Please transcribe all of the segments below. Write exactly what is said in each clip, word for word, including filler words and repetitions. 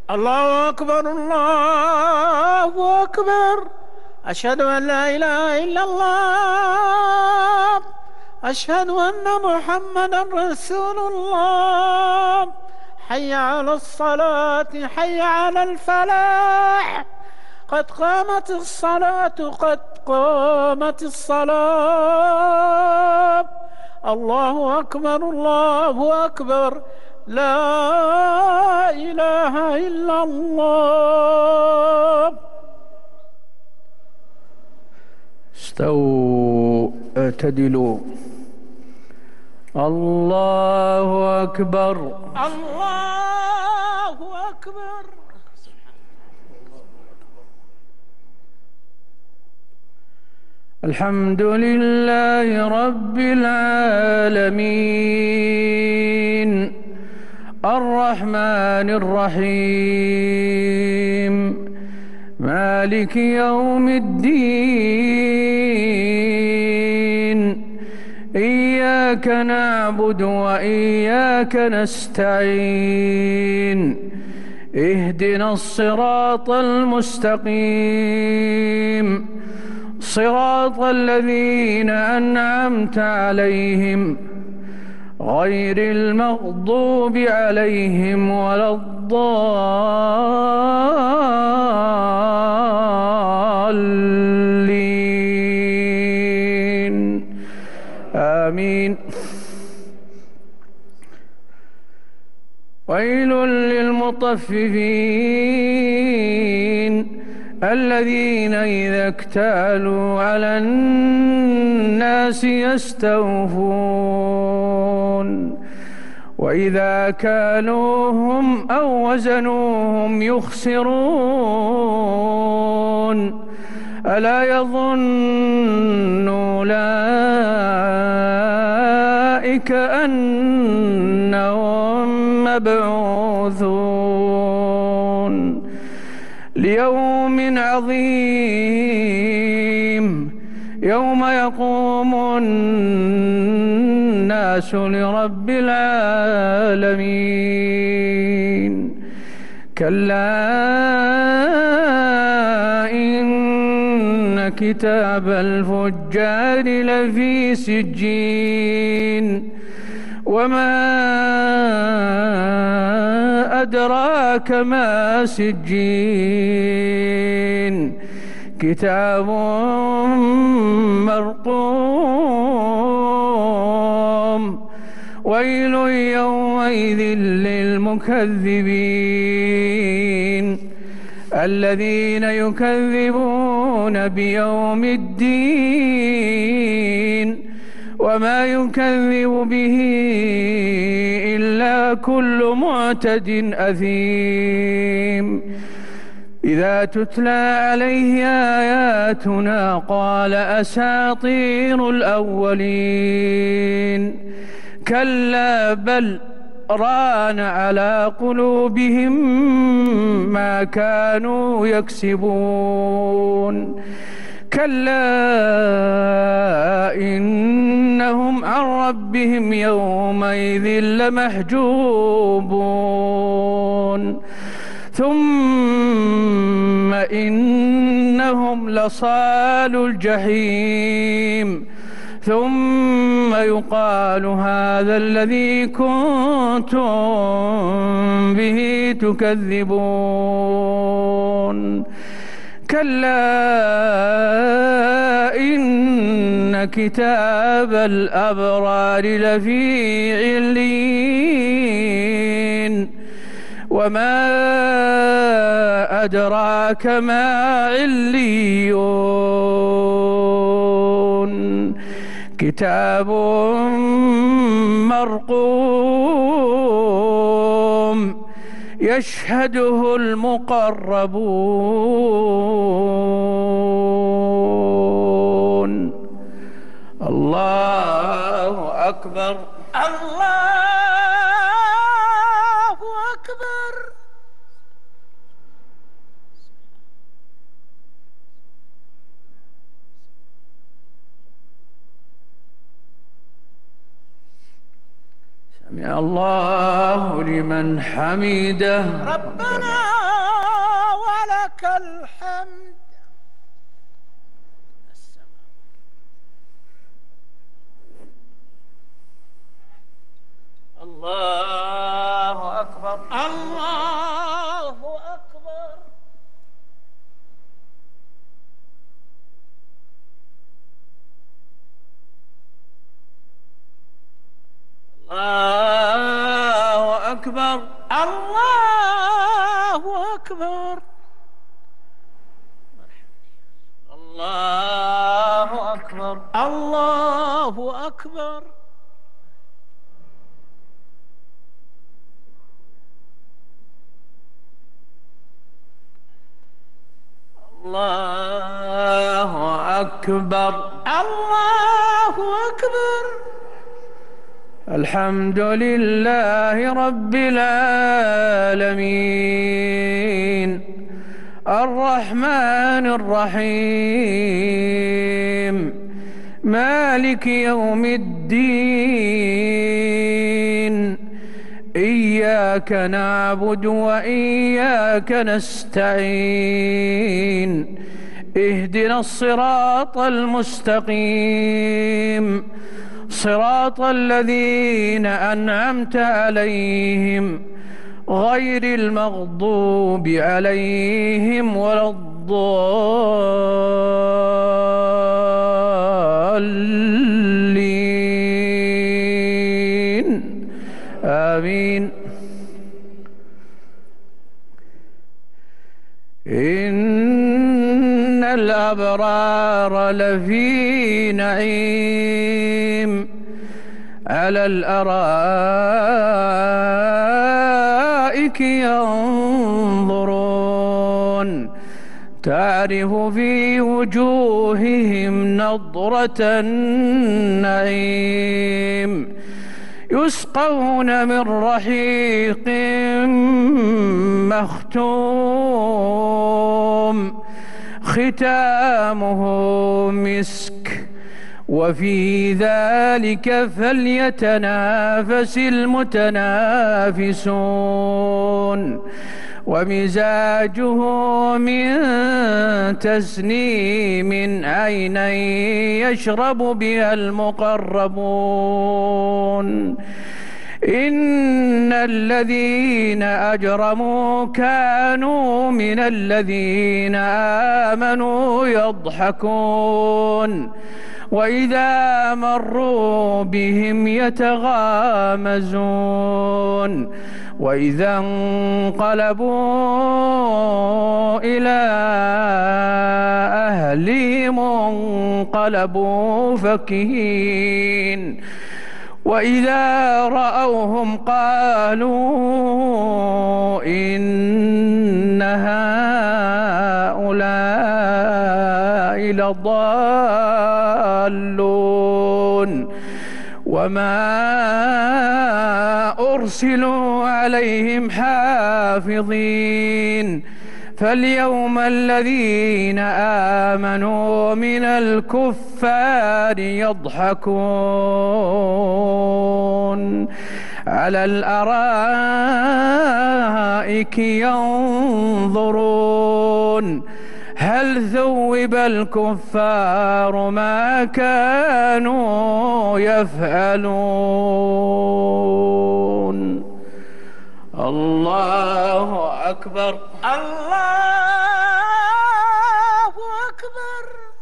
الله أكبر، الله أكبر. أشهد أن لا إله إلا الله. أشهد أن محمدا رسول الله. حي على الصلاة، حي على الفلاح. قد قامت الصلاة، قد قامت الصلاة. الله أكبر، الله أكبر. لا إله إلا الله. استووا اعتدلوا. الله أكبر، الله أكبر. الحمد لله رب العالمين، الرحمن الرحيم، مالك يوم الدين. إياك نعبد وإياك نستعين. اهدنا الصراط المستقيم، صراط الذين أنعمت عليهم غير المغضوب عليهم ولا الضالين. آمين. ويل للمطففين الذين إذا اكتالوا على الناس يستوفون وإذا كالوهم أو وزنوهم يخسرون. ألا يظن أولئك أنهم مبعوثون ليوم عظيم يوم يقوم الناس لرب العالمين. كلا إن كتاب الفجار لفي سجين. وما أدراك ما سجين. كتاب مرقوم. ويل يومئذ للمكذبين الذين يكذبون بيوم الدين. وما يكذب به إلا كل معتد أثيم. إذا تتلى عليه آياتنا قال أساطير الأولين. كلا بل ران على قلوبهم ما كانوا يكسبون. كلا إنهم عن ربهم يومئذ لمحجوبون. ثم إنهم لصالو الجحيم. ثم يقال هذا الذي كنتم به تكذبون. كلا إن كتاب الأبرار لفي عليين. وما أدراك ما عليون. كتاب مرقوم يشهده المقربون. الله أكبر، الله أكبر. الله لمن حمده. ربنا ولك الحمد. الله أكبر. الله أكبر. الله أكبر. الله أكبر. الله أكبر. الله أكبر. الله أكبر. الله أكبر. الحمد لله رب العالمين الرحمن الرحيم مالك يوم الدين إياك نعبد وإياك نستعين اهدنا الصراط المستقيم صراط الذين أنعمت عليهم غير المغضوب عليهم ولا الضالين آمين. إن الأبرار لفي نعيم على الأرائك ينظرون تعرف في وجوههم نضرة النعيم يسقون من رحيق مختوم ختامه مسك وفي ذلك فليتنافس المتنافسون ومزاجه من تسنيم عينا يشرب بها المقربون إن الذين أجرموا كانوا من الذين آمنوا يضحكون وإذا مروا بهم يتغامزون وإذا انقلبوا إلى أهلهم انقلبوا فكهين وإذا رأوهم قالوا إن هؤلاء لضالون وما أرسلوا عليهم حافظين فاليوم الذين آمنوا من الكفار يضحكون على الأرائك ينظرون هل ثوب الكفار ما كانوا يفعلون. الله أكبر. الله أكبر.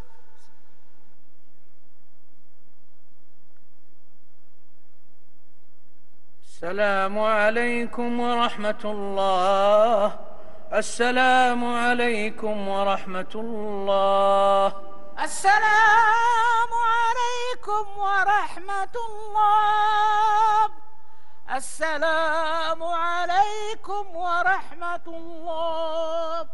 السلام عليكم ورحمة الله. السلام عليكم ورحمة الله. السلام عليكم ورحمة الله. السلام عليكم ورحمة الله.